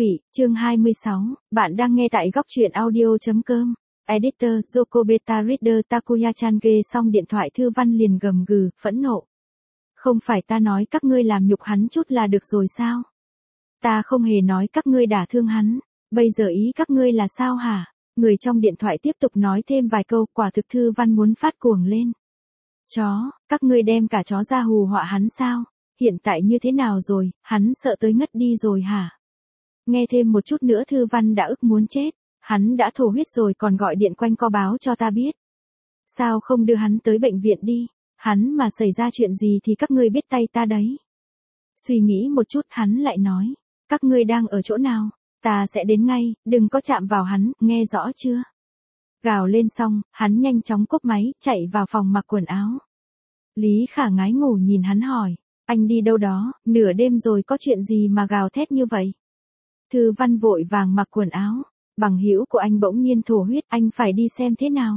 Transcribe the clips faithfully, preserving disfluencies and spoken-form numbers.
vị, chương hai mươi sáu, bạn đang nghe tại góc truyện audio.com. Editor, Joko Beta Reader Takuya-chan ghê xong điện thoại Thư Văn liền gầm gừ, phẫn nộ. Không phải ta nói các ngươi làm nhục hắn chút là được rồi sao? Ta không hề nói các ngươi đả thương hắn, bây giờ ý các ngươi là sao hả? Người trong điện thoại tiếp tục nói thêm vài câu, quả thực Thư Văn muốn phát cuồng lên. Chó, các ngươi đem cả chó ra hù họa hắn sao? Hiện tại như thế nào rồi, hắn sợ tới ngất đi rồi hả? Nghe thêm một chút nữa Thư Văn đã ức muốn chết, hắn đã thổ huyết rồi còn gọi điện quanh co báo cho ta biết. Sao không đưa hắn tới bệnh viện đi, hắn mà xảy ra chuyện gì thì các ngươi biết tay ta đấy. Suy nghĩ một chút hắn lại nói, các ngươi đang ở chỗ nào, ta sẽ đến ngay, đừng có chạm vào hắn, nghe rõ chưa? Gào lên xong, hắn nhanh chóng cúp máy, chạy vào phòng mặc quần áo. Lý Khả ngái ngủ nhìn hắn hỏi, anh đi đâu đó, nửa đêm rồi có chuyện gì mà gào thét như vậy? Thư Văn vội vàng mặc quần áo, bằng hữu của anh bỗng nhiên thổ huyết, anh phải đi xem thế nào.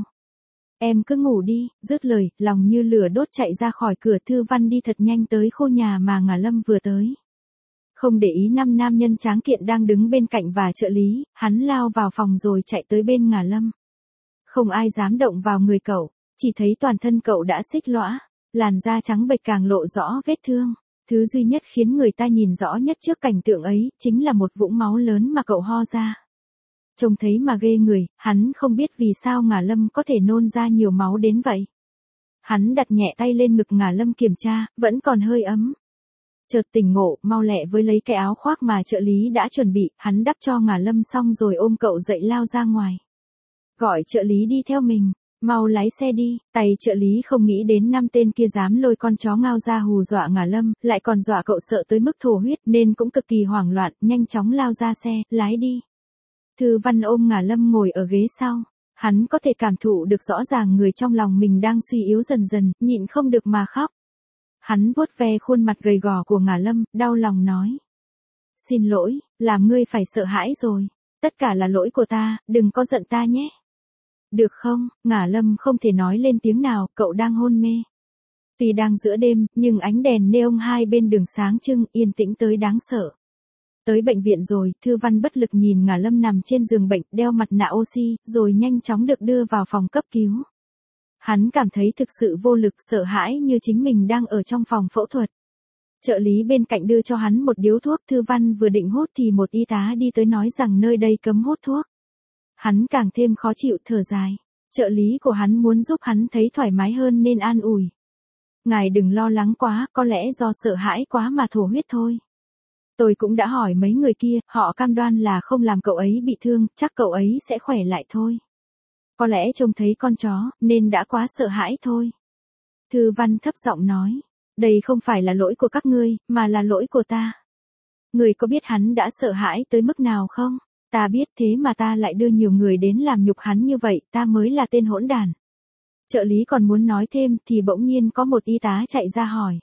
Em cứ ngủ đi, dứt lời, lòng như lửa đốt chạy ra khỏi cửa. Thư Văn đi thật nhanh tới khu nhà mà Ngả Lâm vừa tới. Không để ý năm nam nhân tráng kiện đang đứng bên cạnh và trợ lý, hắn lao vào phòng rồi chạy tới bên Ngả Lâm. Không ai dám động vào người cậu, chỉ thấy toàn thân cậu đã xích lõa, làn da trắng bệch càng lộ rõ vết thương. Thứ duy nhất khiến người ta nhìn rõ nhất trước cảnh tượng ấy, chính là một vũng máu lớn mà cậu ho ra. Trông thấy mà ghê người, hắn không biết vì sao Ngả Lâm có thể nôn ra nhiều máu đến vậy. Hắn đặt nhẹ tay lên ngực Ngả Lâm kiểm tra, vẫn còn hơi ấm. Chợt tỉnh ngộ, mau lẹ với lấy cái áo khoác mà trợ lý đã chuẩn bị, hắn đắp cho Ngả Lâm xong rồi ôm cậu dậy lao ra ngoài. Gọi trợ lý đi theo mình, mau lái xe đi. Tay trợ lý không nghĩ đến năm tên kia dám lôi con chó ngao ra hù dọa Ngả Lâm, lại còn dọa cậu sợ tới mức thổ huyết nên cũng cực kỳ hoảng loạn, nhanh chóng lao ra xe, lái đi. Thư Văn ôm Ngả Lâm ngồi ở ghế sau, hắn có thể cảm thụ được rõ ràng người trong lòng mình đang suy yếu dần dần, nhịn không được mà khóc. Hắn vuốt ve khuôn mặt gầy gò của Ngả Lâm, đau lòng nói. Xin lỗi, làm ngươi phải sợ hãi rồi, tất cả là lỗi của ta, đừng có giận ta nhé. Được không? Ngả Lâm không thể nói lên tiếng nào, cậu đang hôn mê. Tuy đang giữa đêm, nhưng ánh đèn neon hai bên đường sáng trưng, yên tĩnh tới đáng sợ. Tới bệnh viện rồi, Thư Văn bất lực nhìn Ngả Lâm nằm trên giường bệnh, đeo mặt nạ oxy, rồi nhanh chóng được đưa vào phòng cấp cứu. Hắn cảm thấy thực sự vô lực, sợ hãi như chính mình đang ở trong phòng phẫu thuật. Trợ lý bên cạnh đưa cho hắn một điếu thuốc, Thư Văn vừa định hút thì một y tá đi tới nói rằng nơi đây cấm hút thuốc. Hắn càng thêm khó chịu, thở dài. Trợ lý của hắn muốn giúp hắn thấy thoải mái hơn nên an ủi. Ngài đừng lo lắng quá, có lẽ do sợ hãi quá mà thổ huyết thôi. Tôi cũng đã hỏi mấy người kia, họ cam đoan là không làm cậu ấy bị thương, chắc cậu ấy sẽ khỏe lại thôi. Có lẽ trông thấy con chó, nên đã quá sợ hãi thôi. Thư Văn thấp giọng nói, đây không phải là lỗi của các ngươi, mà là lỗi của ta. Người có biết hắn đã sợ hãi tới mức nào không? Ta biết, thế mà ta lại đưa nhiều người đến làm nhục hắn như vậy, ta mới là tên hỗn đản. Trợ lý còn muốn nói thêm thì bỗng nhiên có một y tá chạy ra hỏi.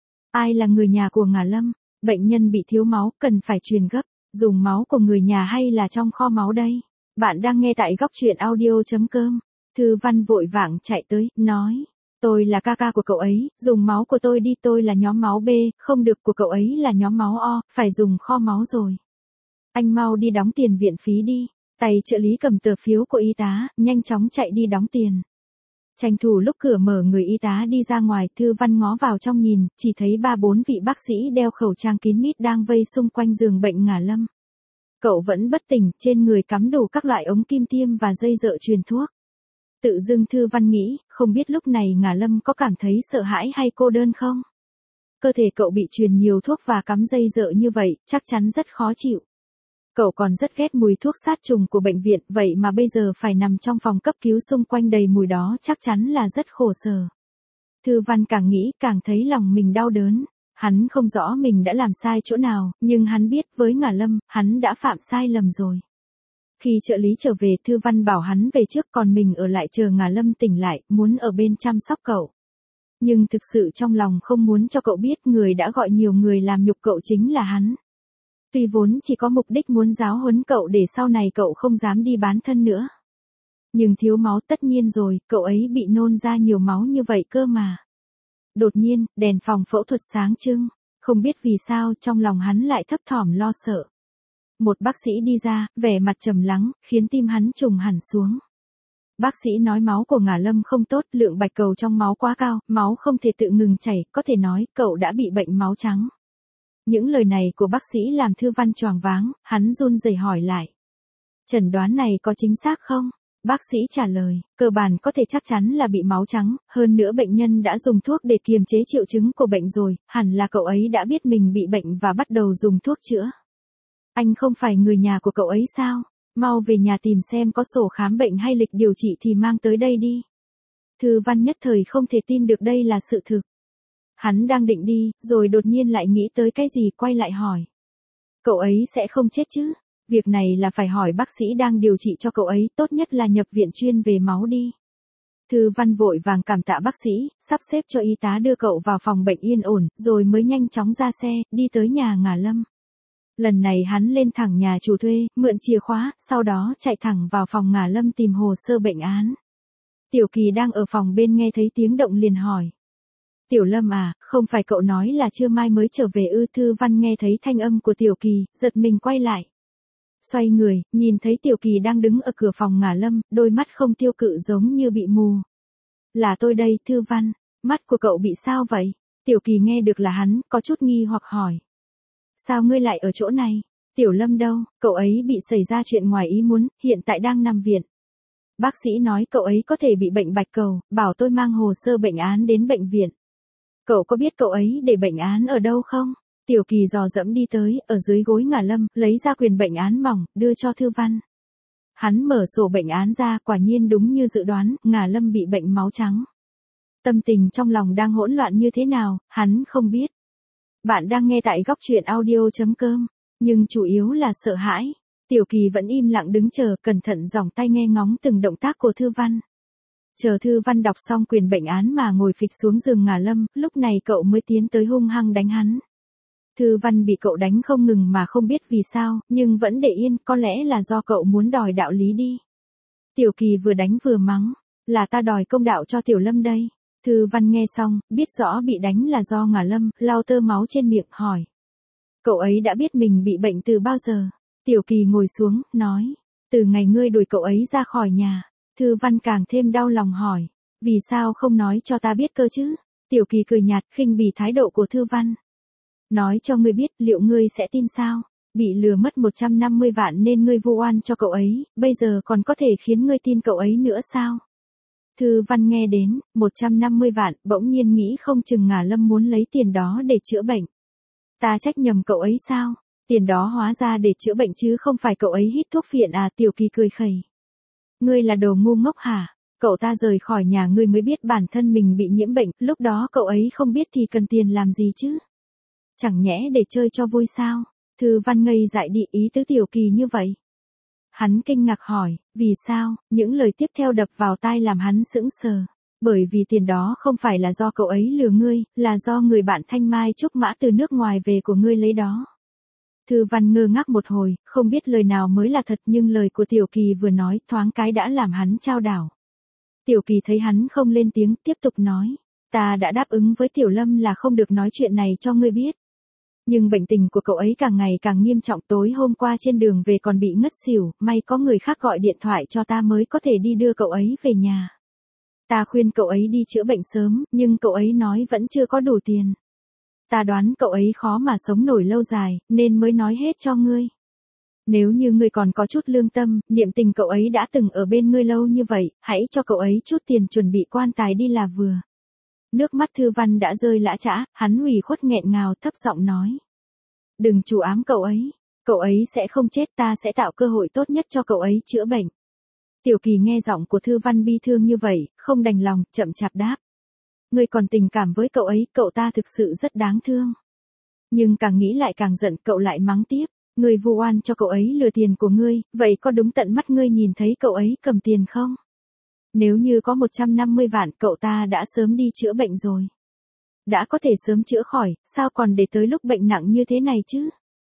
Ai là người nhà của Ngả Lâm? Bệnh nhân bị thiếu máu, cần phải truyền gấp, dùng máu của người nhà hay là trong kho máu đây? Bạn đang nghe tại góc truyện audio.com. Thư Văn vội vàng chạy tới, nói. Tôi là ca ca của cậu ấy, dùng máu của tôi đi, tôi là nhóm máu B, không được, của cậu ấy là nhóm máu O, phải dùng kho máu rồi. Anh mau đi đóng tiền viện phí đi. Tay trợ lý cầm tờ phiếu của y tá, nhanh chóng chạy đi đóng tiền. Tranh thủ lúc cửa mở người y tá đi ra ngoài, Thư Văn ngó vào trong nhìn, chỉ thấy ba bốn vị bác sĩ đeo khẩu trang kín mít đang vây xung quanh giường bệnh Ngả Lâm. Cậu vẫn bất tỉnh, trên người cắm đủ các loại ống kim tiêm và dây dợ truyền thuốc. Tự dưng Thư Văn nghĩ, không biết lúc này Ngả Lâm có cảm thấy sợ hãi hay cô đơn không? Cơ thể cậu bị truyền nhiều thuốc và cắm dây dợ như vậy, chắc chắn rất khó chịu. Cậu còn rất ghét mùi thuốc sát trùng của bệnh viện, vậy mà bây giờ phải nằm trong phòng cấp cứu xung quanh đầy mùi đó, chắc chắn là rất khổ sở. Thư Văn càng nghĩ càng thấy lòng mình đau đớn. Hắn không rõ mình đã làm sai chỗ nào, nhưng hắn biết với Ngả Lâm, hắn đã phạm sai lầm rồi. Khi trợ lý trở về, Thư Văn bảo hắn về trước, còn mình ở lại chờ Ngả Lâm tỉnh lại, muốn ở bên chăm sóc cậu. Nhưng thực sự trong lòng không muốn cho cậu biết người đã gọi nhiều người làm nhục cậu chính là hắn. Tuy vốn chỉ có mục đích muốn giáo huấn cậu để sau này cậu không dám đi bán thân nữa. Nhưng thiếu máu tất nhiên rồi, cậu ấy bị nôn ra nhiều máu như vậy cơ mà. Đột nhiên, đèn phòng phẫu thuật sáng trưng, không biết vì sao trong lòng hắn lại thấp thỏm lo sợ. Một bác sĩ đi ra, vẻ mặt trầm lắng, khiến tim hắn trùng hẳn xuống. Bác sĩ nói máu của Ngả Lâm không tốt, lượng bạch cầu trong máu quá cao, máu không thể tự ngừng chảy, có thể nói cậu đã bị bệnh máu trắng. Những lời này của bác sĩ làm Thư Văn choáng váng, hắn run rẩy hỏi lại. Chẩn đoán này có chính xác không? Bác sĩ trả lời, cơ bản có thể chắc chắn là bị máu trắng, hơn nữa bệnh nhân đã dùng thuốc để kiềm chế triệu chứng của bệnh rồi, hẳn là cậu ấy đã biết mình bị bệnh và bắt đầu dùng thuốc chữa. Anh không phải người nhà của cậu ấy sao? Mau về nhà tìm xem có sổ khám bệnh hay lịch điều trị thì mang tới đây đi. Thư Văn nhất thời không thể tin được đây là sự thực. Hắn đang định đi, rồi đột nhiên lại nghĩ tới cái gì quay lại hỏi. Cậu ấy sẽ không chết chứ? Việc này là phải hỏi bác sĩ đang điều trị cho cậu ấy, tốt nhất là nhập viện chuyên về máu đi. Thư Văn vội vàng cảm tạ bác sĩ, sắp xếp cho y tá đưa cậu vào phòng bệnh yên ổn, rồi mới nhanh chóng ra xe, đi tới nhà Ngả Lâm. Lần này hắn lên thẳng nhà chủ thuê, mượn chìa khóa, sau đó chạy thẳng vào phòng Ngả Lâm tìm hồ sơ bệnh án. Tiểu Kỳ đang ở phòng bên nghe thấy tiếng động liền hỏi. Tiểu Lâm à, không phải cậu nói là trưa mai mới trở về ư? Thư Văn nghe thấy thanh âm của Tiểu Kỳ, giật mình quay lại. Xoay người, nhìn thấy Tiểu Kỳ đang đứng ở cửa phòng Ngả Lâm, đôi mắt không tiêu cự giống như bị mù. Là tôi đây, Thư Văn, mắt của cậu bị sao vậy? Tiểu Kỳ nghe được là hắn, có chút nghi hoặc hỏi. Sao ngươi lại ở chỗ này? Tiểu Lâm đâu, cậu ấy bị xảy ra chuyện ngoài ý muốn, hiện tại đang nằm viện. Bác sĩ nói cậu ấy có thể bị bệnh bạch cầu, bảo tôi mang hồ sơ bệnh án đến bệnh viện. Cậu có biết cậu ấy để bệnh án ở đâu không? Tiểu Kỳ dò dẫm đi tới, ở dưới gối Ngả Lâm, lấy ra quyền bệnh án mỏng, đưa cho Thư Văn. Hắn mở sổ bệnh án ra, quả nhiên đúng như dự đoán, Ngả Lâm bị bệnh máu trắng. Tâm tình trong lòng đang hỗn loạn như thế nào, hắn không biết. Bạn đang nghe tại góc truyện audio chấm com, nhưng chủ yếu là sợ hãi. Tiểu Kỳ vẫn im lặng đứng chờ, cẩn thận giỏng tay nghe ngóng từng động tác của Thư Văn. Chờ Thư Văn đọc xong quyền bệnh án mà ngồi phịch xuống giường Ngả Lâm, lúc này cậu mới tiến tới hung hăng đánh hắn. Thư Văn bị cậu đánh không ngừng mà không biết vì sao, nhưng vẫn để yên, có lẽ là do cậu muốn đòi đạo lý đi. Tiểu Kỳ vừa đánh vừa mắng, là ta đòi công đạo cho Tiểu Lâm đây. Thư Văn nghe xong, biết rõ bị đánh là do Ngả Lâm, lau tơ máu trên miệng, hỏi. Cậu ấy đã biết mình bị bệnh từ bao giờ? Tiểu Kỳ ngồi xuống, nói. Từ ngày ngươi đuổi cậu ấy ra khỏi nhà. Thư Văn càng thêm đau lòng hỏi. Vì sao không nói cho ta biết cơ chứ? Tiểu Kỳ cười nhạt, khinh bỉ thái độ của Thư Văn. Nói cho ngươi biết, liệu ngươi sẽ tin sao? Bị lừa mất một trăm năm mươi vạn nên ngươi vu oan cho cậu ấy, bây giờ còn có thể khiến ngươi tin cậu ấy nữa sao? Thư Văn nghe đến, một trăm năm mươi vạn, bỗng nhiên nghĩ không chừng Ngả Lâm muốn lấy tiền đó để chữa bệnh. Ta trách nhầm cậu ấy sao? Tiền đó hóa ra để chữa bệnh chứ không phải cậu ấy hít thuốc phiện à? Tiểu Kỳ cười khẩy. Ngươi là đồ ngu ngốc hả? Cậu ta rời khỏi nhà ngươi mới biết bản thân mình bị nhiễm bệnh, lúc đó cậu ấy không biết thì cần tiền làm gì chứ? Chẳng nhẽ để chơi cho vui sao? Thư Văn ngây dại đi, ý tứ Tiểu Kỳ như vậy. Hắn kinh ngạc hỏi, vì sao? Những lời tiếp theo đập vào tai làm hắn sững sờ. Bởi vì tiền đó không phải là do cậu ấy lừa ngươi, là do người bạn Thanh Mai Trúc Mã từ nước ngoài về của ngươi lấy đó. Thư Văn ngơ ngác một hồi, không biết lời nào mới là thật, nhưng lời của Tiểu Kỳ vừa nói thoáng cái đã làm hắn chao đảo. Tiểu Kỳ thấy hắn không lên tiếng, tiếp tục nói. Ta đã đáp ứng với Tiểu Lâm là không được nói chuyện này cho ngươi biết. Nhưng bệnh tình của cậu ấy càng ngày càng nghiêm trọng, tối hôm qua trên đường về còn bị ngất xỉu, may có người khác gọi điện thoại cho ta mới có thể đi đưa cậu ấy về nhà. Ta khuyên cậu ấy đi chữa bệnh sớm, nhưng cậu ấy nói vẫn chưa có đủ tiền. Ta đoán cậu ấy khó mà sống nổi lâu dài, nên mới nói hết cho ngươi. Nếu như ngươi còn có chút lương tâm, niệm tình cậu ấy đã từng ở bên ngươi lâu như vậy, hãy cho cậu ấy chút tiền chuẩn bị quan tài đi là vừa. Nước mắt Thư Văn đã rơi lã chã, hắn ủy khuất nghẹn ngào thấp giọng nói. Đừng chủ ám cậu ấy, cậu ấy sẽ không chết, ta sẽ tạo cơ hội tốt nhất cho cậu ấy chữa bệnh. Tiểu Kỳ nghe giọng của Thư Văn bi thương như vậy, không đành lòng, chậm chạp đáp. Ngươi còn tình cảm với cậu ấy, cậu ta thực sự rất đáng thương. Nhưng càng nghĩ lại càng giận, cậu lại mắng tiếp. Ngươi vu oan cho cậu ấy lừa tiền của ngươi, vậy có đúng tận mắt ngươi nhìn thấy cậu ấy cầm tiền không? Nếu như có một trăm năm mươi vạn, cậu ta đã sớm đi chữa bệnh rồi. Đã có thể sớm chữa khỏi, sao còn để tới lúc bệnh nặng như thế này chứ?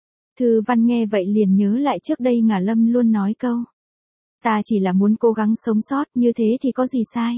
Thư Văn nghe vậy liền nhớ lại trước đây Ngả Lâm luôn nói câu. Ta chỉ là muốn cố gắng sống sót, như thế thì có gì sai?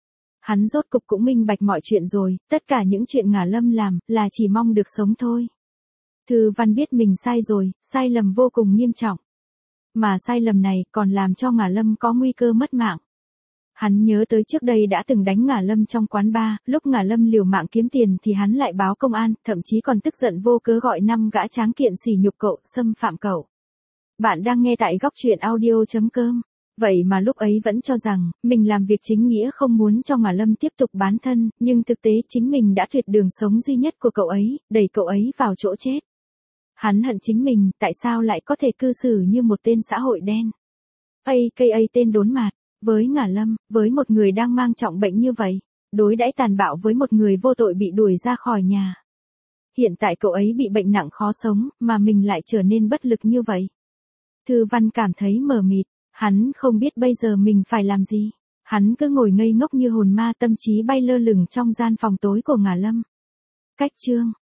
Hắn rốt cục cũng minh bạch mọi chuyện rồi, tất cả những chuyện Ngả Lâm làm, là chỉ mong được sống thôi. Thư Văn biết mình sai rồi, sai lầm vô cùng nghiêm trọng. Mà sai lầm này còn làm cho Ngả Lâm có nguy cơ mất mạng. Hắn nhớ tới trước đây đã từng đánh Ngả Lâm trong quán bar, lúc Ngả Lâm liều mạng kiếm tiền thì hắn lại báo công an, thậm chí còn tức giận vô cớ gọi năm gã tráng kiện sỉ nhục cậu, xâm phạm cậu. Bạn đang nghe tại góc truyện audio chấm com. Vậy mà lúc ấy vẫn cho rằng, mình làm việc chính nghĩa không muốn cho Ngả Lâm tiếp tục bán thân, nhưng thực tế chính mình đã tuyệt đường sống duy nhất của cậu ấy, đẩy cậu ấy vào chỗ chết. Hắn hận chính mình, tại sao lại có thể cư xử như một tên xã hội đen. a ca a tên đốn mạt, với Ngả Lâm, với một người đang mang trọng bệnh như vậy, đối đãi tàn bạo với một người vô tội bị đuổi ra khỏi nhà. Hiện tại cậu ấy bị bệnh nặng khó sống, mà mình lại trở nên bất lực như vậy. Thư Văn cảm thấy mờ mịt, hắn không biết bây giờ mình phải làm gì. Hắn cứ ngồi ngây ngốc như hồn ma, tâm trí bay lơ lửng trong gian phòng tối của Ngả Lâm. Cách chương